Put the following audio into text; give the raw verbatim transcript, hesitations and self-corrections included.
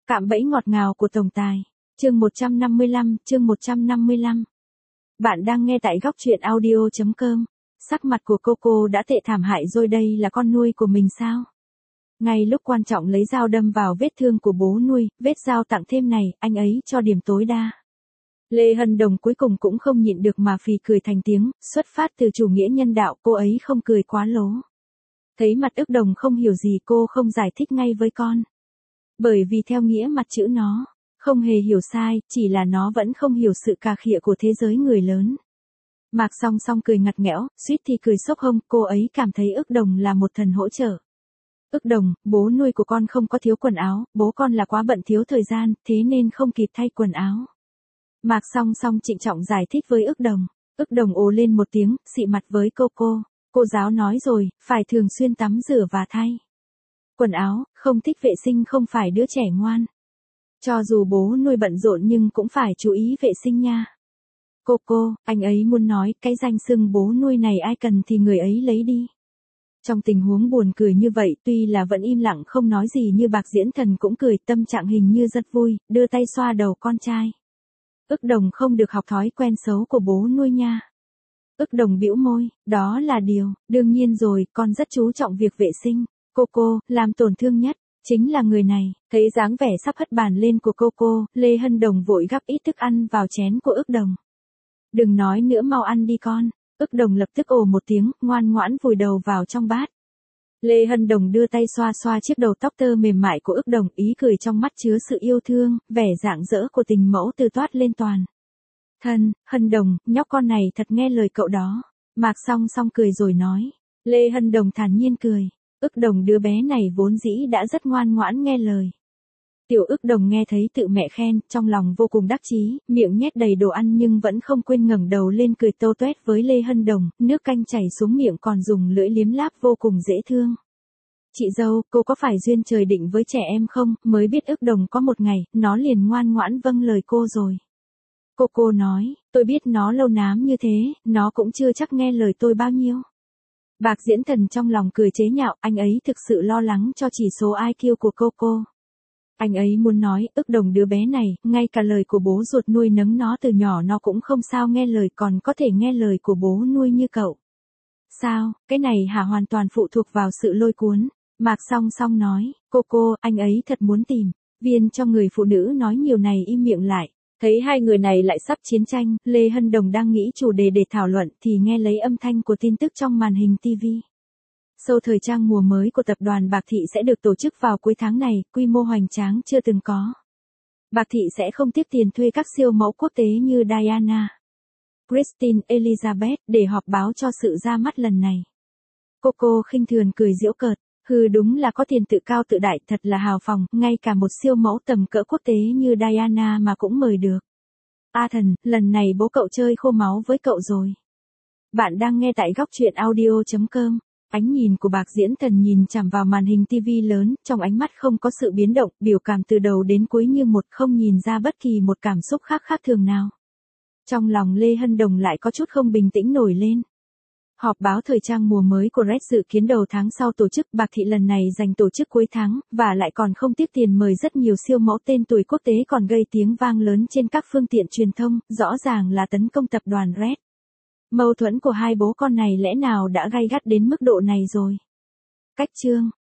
Cạm bẫy ngọt ngào của tổng tài. Chương một trăm năm mươi lăm, chương một trăm năm mươi lăm. Bạn đang nghe tại góc truyện audio chấm com. Sắc mặt của Coco đã tệ thảm hại rồi, đây là con nuôi của mình sao? Ngay lúc quan trọng lấy dao đâm vào vết thương của bố nuôi, vết dao tặng thêm này, anh ấy cho điểm tối đa. Lê Hân Đồng cuối cùng cũng không nhịn được mà phì cười thành tiếng, xuất phát từ chủ nghĩa nhân đạo, cô ấy không cười quá lố. Thấy mặt Ức Đồng không hiểu gì, cô không giải thích ngay với con. Bởi vì theo nghĩa mặt chữ nó, không hề hiểu sai, chỉ là nó vẫn không hiểu sự cà khịa của thế giới người lớn. Mạc Song Song cười ngặt nghẽo, suýt thì cười sốc hông, cô ấy cảm thấy Ức Đồng là một thần hỗ trợ. Ức Đồng, bố nuôi của con không có thiếu quần áo, bố con là quá bận thiếu thời gian, thế nên không kịp thay quần áo. Mạc Song Song trịnh trọng giải thích với Ức Đồng. Ức Đồng ồ lên một tiếng, xị mặt với cô cô. Cô giáo nói rồi, phải thường xuyên tắm rửa và thay quần áo, không thích vệ sinh không phải đứa trẻ ngoan. Cho dù bố nuôi bận rộn nhưng cũng phải chú ý vệ sinh nha. Cô cô, anh ấy muốn nói, cái danh xưng bố nuôi này ai cần thì người ấy lấy đi. Trong tình huống buồn cười như vậy, tuy là vẫn im lặng không nói gì như Bạc Diễn Thần cũng cười, tâm trạng hình như rất vui, đưa tay xoa đầu con trai. Ức Đồng không được học thói quen xấu của bố nuôi nha. Ức Đồng bĩu môi, đó là điều, đương nhiên rồi, con rất chú trọng việc vệ sinh. Cô cô, làm tổn thương nhất, chính là người này. Thấy dáng vẻ sắp hất bàn lên của cô cô, Lê Hân Đồng vội gắp ít thức ăn vào chén của Ức Đồng. Đừng nói nữa, mau ăn đi con. Ức Đồng lập tức ồ một tiếng, ngoan ngoãn vùi đầu vào trong bát. Lê Hân Đồng đưa tay xoa xoa chiếc đầu tóc tơ mềm mại của Ức Đồng, ý cười trong mắt chứa sự yêu thương, vẻ rạng rỡ của tình mẫu từ toát lên toàn thân. Hân Đồng, nhóc con này thật nghe lời cậu đó. Mạc Song Song cười rồi nói. Lê Hân Đồng thản nhiên cười. Ức Đồng đứa bé này vốn dĩ đã rất ngoan ngoãn nghe lời. Tiểu Ức Đồng nghe thấy tự mẹ khen, trong lòng vô cùng đắc chí, miệng nhét đầy đồ ăn nhưng vẫn không quên ngẩng đầu lên cười tô toét với Lê Hân Đồng, nước canh chảy xuống miệng còn dùng lưỡi liếm láp vô cùng dễ thương. Chị dâu, cô có phải duyên trời định với trẻ em không? Mới biết Ức Đồng có một ngày, nó liền ngoan ngoãn vâng lời cô rồi. Cô cô nói, tôi biết nó lâu nám như thế, nó cũng chưa chắc nghe lời tôi bao nhiêu. Bạc Diễn Thần trong lòng cười chế nhạo, anh ấy thực sự lo lắng cho chỉ số i kiu của cô cô. Anh ấy muốn nói, Ức Đồng đứa bé này, ngay cả lời của bố ruột nuôi nấng nó từ nhỏ nó cũng không sao nghe lời, còn có thể nghe lời của bố nuôi như cậu. Sao, cái này hả, hoàn toàn phụ thuộc vào sự lôi cuốn. Mạc Song Song nói, cô cô, anh ấy thật muốn tìm viên cho người phụ nữ nói nhiều này im miệng lại. Thấy hai người này lại sắp chiến tranh, Lê Hân Đồng đang nghĩ chủ đề để thảo luận thì nghe lấy âm thanh của tin tức trong màn hình ti vi. Show thời trang mùa mới của tập đoàn Bạc Thị sẽ được tổ chức vào cuối tháng này, quy mô hoành tráng chưa từng có. Bạc Thị sẽ không tiếc tiền thuê các siêu mẫu quốc tế như Diana, Christine, Elizabeth để họp báo cho sự ra mắt lần này. Coco khinh thường cười giễu cợt. Hừ, đúng là có tiền tự cao tự đại, thật là hào phóng, ngay cả một siêu mẫu tầm cỡ quốc tế như Diana mà cũng mời được. A Thần, lần này bố cậu chơi khô máu với cậu rồi. Bạn đang nghe tại góc truyện audio chấm com. Ánh nhìn của Bạc Diễn Thần nhìn chằm vào màn hình ti vi lớn, trong ánh mắt không có sự biến động, biểu cảm từ đầu đến cuối như một, không nhìn ra bất kỳ một cảm xúc khác khác thường nào. Trong lòng Lê Hân Đồng lại có chút không bình tĩnh nổi lên. Họp báo thời trang mùa mới của Red dự kiến đầu tháng sau tổ chức, Bạc Thị lần này dành tổ chức cuối tháng, và lại còn không tiếc tiền mời rất nhiều siêu mẫu tên tuổi quốc tế còn gây tiếng vang lớn trên các phương tiện truyền thông, rõ ràng là tấn công tập đoàn Red. Mâu thuẫn của hai bố con này lẽ nào đã gay gắt đến mức độ này rồi? Cách chương